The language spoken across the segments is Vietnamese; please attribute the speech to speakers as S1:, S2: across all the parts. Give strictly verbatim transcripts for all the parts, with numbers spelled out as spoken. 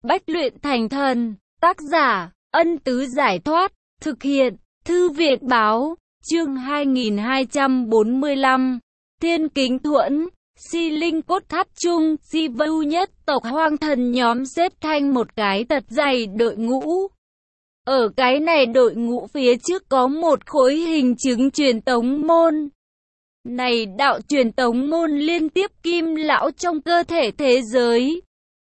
S1: bách luyện thành thần. Tác giả, Ân Tứ Giải Thoát. Thực hiện, Thư viện Báo. Chương hai nghìn hai trăm bốn mươi lăm. Thiên Kính Thuẫn. Si Linh Cốt Tháp Trung, Si Vưu nhất tộc hoang thần nhóm xếp thành một cái thật dày đội ngũ. Ở cái này đội ngũ phía trước có một khối hình chứng truyền tống môn. Này đạo truyền tống môn liên tiếp Kim Lão trong cơ thể thế giới.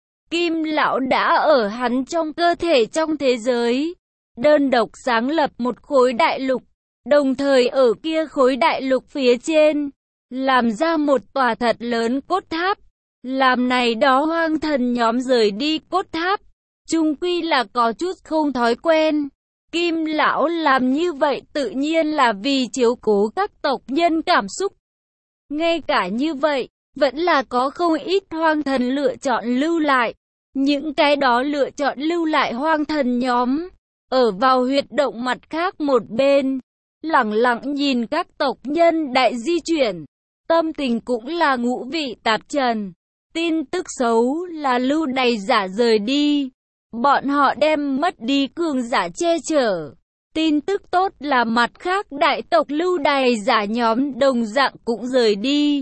S1: Kim Lão đã ở hắn trong cơ thể trong thế giới, đơn độc sáng lập một khối đại lục, đồng thời ở kia khối đại lục phía trên, làm ra một tòa thật lớn cốt tháp. Làm này đó hoang thần nhóm rời đi cốt tháp, chung quy là có chút không thói quen. Kim Lão làm như vậy tự nhiên là vì chiếu cố các tộc nhân cảm xúc. Ngay cả như vậy, vẫn là có không ít hoang thần lựa chọn lưu lại. Những cái đó lựa chọn lưu lại hoang thần nhóm, ở vào huyệt động mặt khác một bên, lẳng lặng nhìn các tộc nhân đại di chuyển. Tâm tình cũng là ngũ vị tạp trần. Tin tức xấu là lưu đày giả rời đi, bọn họ đem mất đi cường giả che chở. Tin tức tốt là mặt khác đại tộc lưu đày giả nhóm đồng dạng cũng rời đi.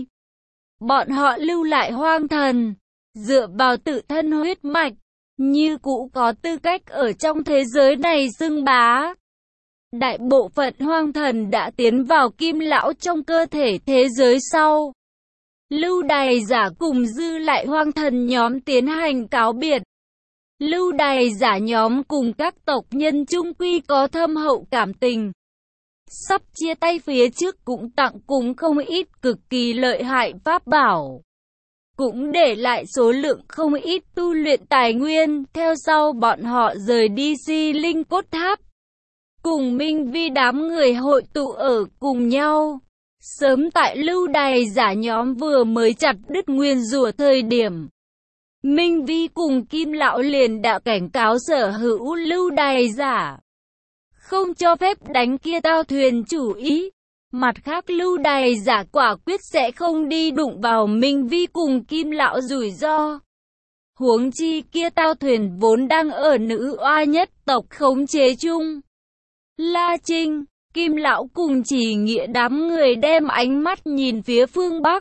S1: Bọn họ lưu lại hoang thần, dựa vào tự thân huyết mạch, như cũ có tư cách ở trong thế giới này xưng bá. Đại bộ phận hoang thần đã tiến vào Kim Lão trong cơ thể thế giới sau. Lưu đày giả cùng dư lại hoang thần nhóm tiến hành cáo biệt. Lưu đày giả nhóm cùng các tộc nhân chung quy có thâm hậu cảm tình. Sắp chia tay phía trước cũng tặng cùng không ít cực kỳ lợi hại pháp bảo. Cũng để lại số lượng không ít tu luyện tài nguyên, theo sau bọn họ rời đi Si Linh Cốt Tháp. Cùng Minh Vi đám người hội tụ ở cùng nhau. Sớm tại lưu đày giả nhóm vừa mới chặt đứt nguyên rủa thời điểm, Minh Vi cùng Kim Lão liền đã cảnh cáo sở hữu lưu đày giả, không cho phép đánh kia tao thuyền chủ ý. Mặt khác lưu đày giả quả quyết sẽ không đi đụng vào Minh Vi cùng Kim Lão rủi ro. Huống chi kia tao thuyền vốn đang ở nữ oa nhất tộc khống chế chung. La Trinh, Kim Lão cùng Chỉ Nghĩa đám người đem ánh mắt nhìn phía phương Bắc.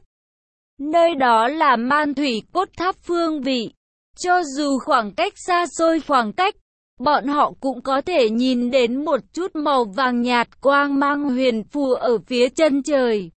S1: Nơi đó là Man Thủy Cốt Tháp phương vị. Cho dù khoảng cách xa xôi khoảng cách, bọn họ cũng có thể nhìn đến một chút màu vàng nhạt quang mang huyền phù ở phía chân trời.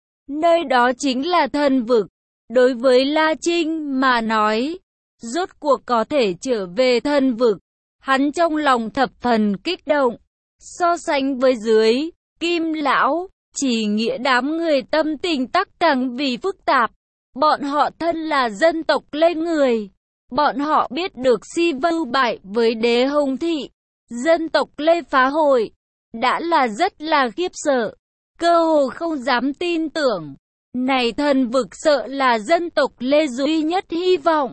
S1: Nơi đó chính là thần vực. Đối với La Trinh mà nói, rốt cuộc có thể trở về thần vực, hắn trong lòng thập phần kích động. So sánh với dưới, Kim Lão, Chỉ Nghĩa đám người tâm tình tắc càng vì phức tạp. Bọn họ thân là dân tộc Lê người. Bọn họ biết được Si Vưu bại với Đế Hồng Thị, dân tộc Lê phá hội, đã là rất là khiếp sợ, cơ hồ không dám tin tưởng. Này thần vực sợ là dân tộc Lê duy nhất hy vọng.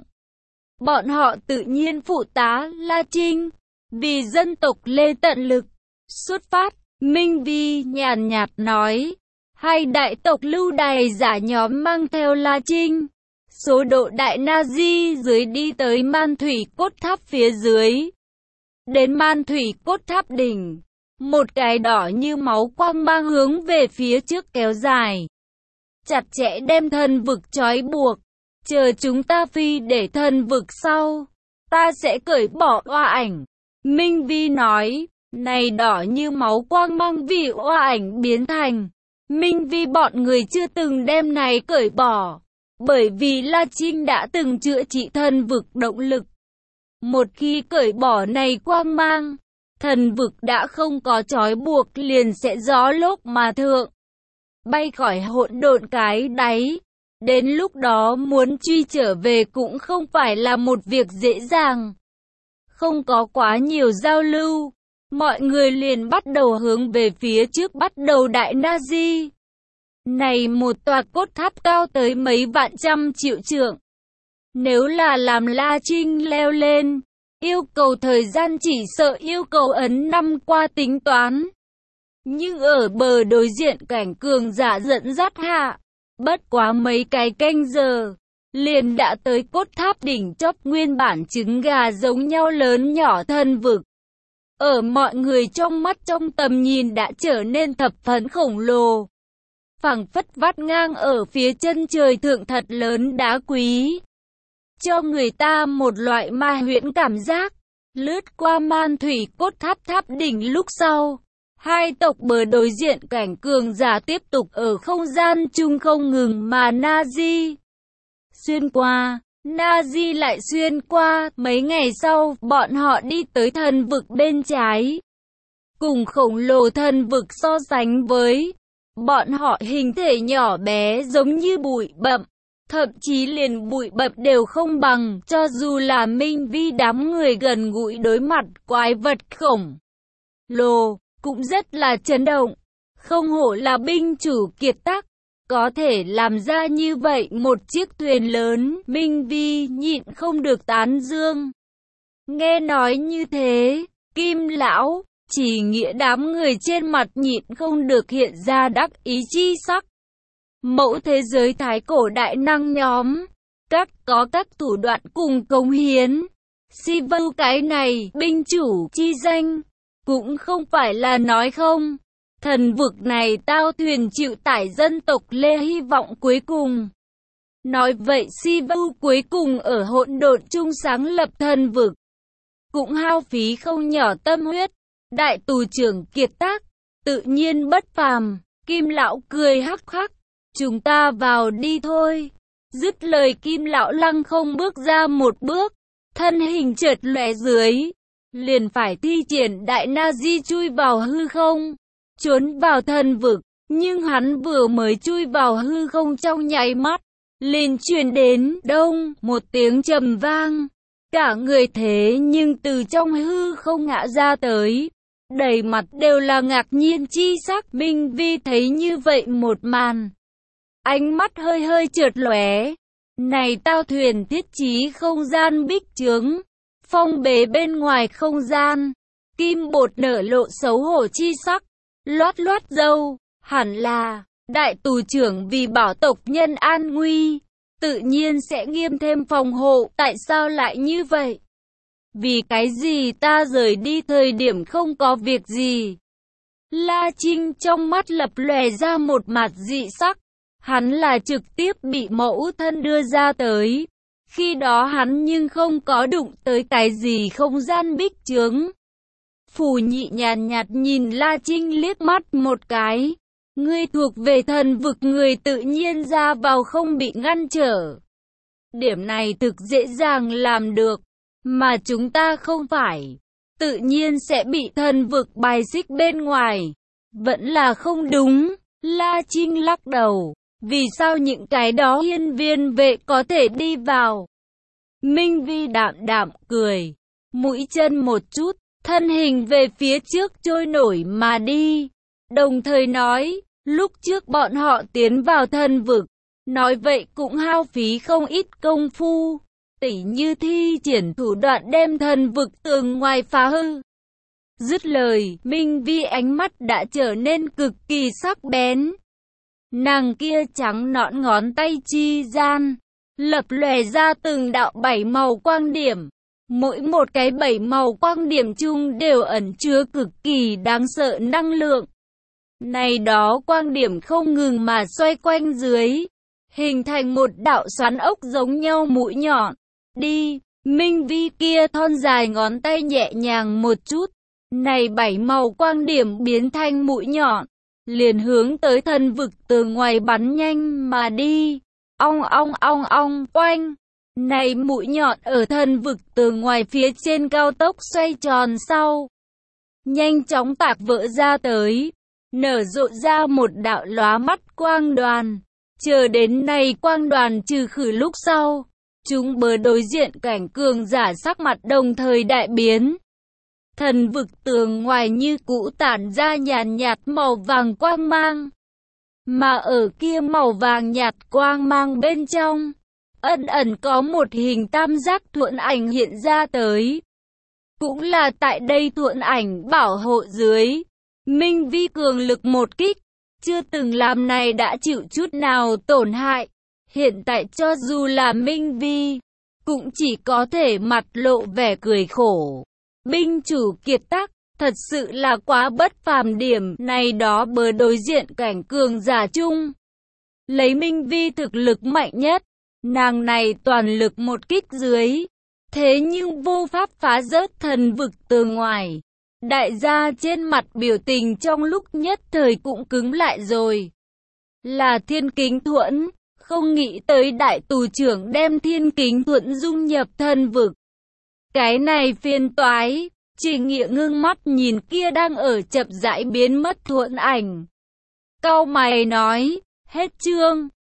S1: Bọn họ tự nhiên phụ tá La Trinh, vì dân tộc Lê tận lực. Xuất phát, Minh Vi nhàn nhạt nói, hai đại tộc lưu đày giả nhóm mang theo La Trinh. Số độ đại Nazi dưới đi tới Man Thủy Cốt Tháp phía dưới. Đến Man Thủy Cốt Tháp đỉnh, một cái đỏ như máu quang mang hướng về phía trước kéo dài, chặt chẽ đem thần vực trói buộc. Chờ chúng ta phi để thần vực sau, ta sẽ cởi bỏ oa ảnh. Minh Vi nói, này đỏ như máu quang mang vì oa ảnh biến thành. Minh Vi bọn người chưa từng đem này cởi bỏ. Bởi vì La Trinh đã từng chữa trị thần vực động lực. Một khi cởi bỏ này quang mang, thần vực đã không có trói buộc liền sẽ gió lốc mà thượng, bay khỏi hỗn độn cái đáy. Đến lúc đó muốn truy trở về cũng không phải là một việc dễ dàng. Không có quá nhiều giao lưu, mọi người liền bắt đầu hướng về phía trước bắt đầu đại Nazi. Này một tòa cốt tháp cao tới mấy vạn trăm triệu trượng. Nếu là làm La Trinh leo lên, yêu cầu thời gian chỉ sợ yêu cầu ấn năm qua tính toán. Nhưng ở bờ đối diện cảnh cường giả dẫn dắt hạ, bất quá mấy cái canh giờ, liền đã tới cốt tháp đỉnh chóp nguyên bản trứng gà giống nhau lớn nhỏ thần vực. Ở mọi người trong mắt trong tầm nhìn đã trở nên thập phần khổng lồ. Phẳng phất vắt ngang ở phía chân trời thượng thật lớn đá quý. Cho người ta một loại ma huyễn cảm giác. Lướt qua man thủy cốt tháp tháp đỉnh lúc sau. Hai tộc bờ đối diện cảnh cường giả tiếp tục ở không gian chung không ngừng mà Nazi. Xuyên qua, Nazi lại xuyên qua, mấy ngày sau, bọn họ đi tới thần vực bên trái. Cùng khổng lồ thần vực so sánh với, bọn họ hình thể nhỏ bé giống như bụi bặm, thậm chí liền bụi bặm đều không bằng, cho dù là Minh Vi đám người gần gũi đối mặt quái vật khổng lồ, cũng rất là chấn động. Không hổ là binh chủ kiệt tác. Có thể làm ra như vậy một chiếc thuyền lớn, Minh Vi nhịn không được tán dương. Nghe nói như thế, Kim lão, chỉ nghĩa đám người trên mặt nhịn không được hiện ra đắc ý chi sắc. Mẫu thế giới thái cổ đại năng nhóm, các có các thủ đoạn cùng cống hiến. Sivu cái này, binh chủ chi danh, cũng không phải là nói không. Thần vực này tao thuyền chịu tải dân tộc Lê hy vọng cuối cùng. Nói vậy Sivu cuối cùng ở hỗn độn chung sáng lập thần vực. Cũng hao phí không nhỏ tâm huyết. Đại tù trưởng kiệt tác, tự nhiên bất phàm. Kim lão cười hắc hắc. Chúng ta vào đi thôi. Dứt lời Kim lão lăng không bước ra một bước. Thân hình chợt lóe dưới. Liền phải thi triển đại Nazi chui vào hư không. Trốn vào thần vực, nhưng hắn vừa mới chui vào hư không trong nháy mắt, liền truyền đến đông một tiếng trầm vang. Cả người thế nhưng từ trong hư không ngã ra tới, đầy mặt đều là ngạc nhiên chi sắc. Minh Vi thấy như vậy một màn, ánh mắt hơi hơi chợt lóe. Này tao thuyền thiết trí không gian bích chướng, phong bế bên ngoài không gian. Kim bột nở lộ xấu hổ chi sắc. Loát loát dâu, hẳn là, đại tù trưởng vì bảo tộc nhân an nguy, tự nhiên sẽ nghiêm thêm phòng hộ, tại sao lại như vậy? Vì cái gì ta rời đi thời điểm không có việc gì? La Trinh trong mắt lập lòe ra một mặt dị sắc, hắn là trực tiếp bị mẫu thân đưa ra tới, khi đó hắn nhưng không có đụng tới cái gì không gian bích chướng. Phù Nhị nhàn nhạt nhìn La Trinh liếc mắt một cái. Ngươi thuộc về thần vực, người tự nhiên ra vào không bị ngăn trở. Điểm này thực dễ dàng làm được, mà chúng ta không phải. Tự nhiên sẽ bị thần vực bài xích bên ngoài. Vẫn là không đúng. La Trinh lắc đầu. Vì sao những cái đó hiên viên vệ có thể đi vào? Minh Vi đạm đạm cười. Mũi chân một chút. Thân hình về phía trước trôi nổi mà đi. Đồng thời nói, lúc trước bọn họ tiến vào thần vực. Nói vậy cũng hao phí không ít công phu. Tỉ như thi triển thủ đoạn đem thần vực tường ngoài phá hư. Dứt lời, Minh Vi ánh mắt đã trở nên cực kỳ sắc bén. Nàng kia trắng nõn ngón tay chi gian, lập lòe ra từng đạo bảy màu quang điểm. Mỗi một cái bảy màu quang điểm chung đều ẩn chứa cực kỳ đáng sợ năng lượng. Này đó quang điểm không ngừng mà xoay quanh dưới, hình thành một đạo xoắn ốc giống nhau mũi nhọn. Đi, Minh Vi kia thon dài ngón tay nhẹ nhàng một chút. Này bảy màu quang điểm biến thành mũi nhọn, liền hướng tới thần vực từ ngoài bắn nhanh mà đi. Ong ong ong ong, oanh. Này mũi nhọn ở thần vực từ ngoài phía trên cao tốc xoay tròn sau. Nhanh chóng tạc vỡ ra tới. Nở rộ ra một đạo lóa mắt quang đoàn. Chờ đến này quang đoàn trừ khử lúc sau. Chúng bờ đối diện cảnh cường giả sắc mặt đồng thời đại biến. Thần vực tường ngoài như cũ tản ra nhàn nhạt màu vàng quang mang. Mà ở kia màu vàng nhạt quang mang bên trong, ẩn ẩn có một hình tam giác thuẫn ảnh hiện ra tới. Cũng là tại đây thuẫn ảnh bảo hộ dưới, Minh Vi cường lực một kích, chưa từng làm này đã chịu chút nào tổn hại. Hiện tại cho dù là Minh Vi, cũng chỉ có thể mặt lộ vẻ cười khổ. Binh chủ kiệt tác, thật sự là quá bất phàm, điểm này đó bờ đối diện cảnh cường giả chung. Lấy Minh Vi thực lực mạnh nhất, nàng này toàn lực một kích dưới, thế nhưng vô pháp phá rớt thần vực từ ngoài. Đại gia trên mặt biểu tình trong lúc nhất thời cũng cứng lại rồi. Là Thiên Kính Thuẫn, không nghĩ tới đại tù trưởng đem Thiên Kính Thuẫn dung nhập thần vực. Cái này phiền toái. Trình Nghĩa ngưng mắt nhìn kia đang ở chậm rãi biến mất Thuẫn ảnh. Cau mày nói, hết chương.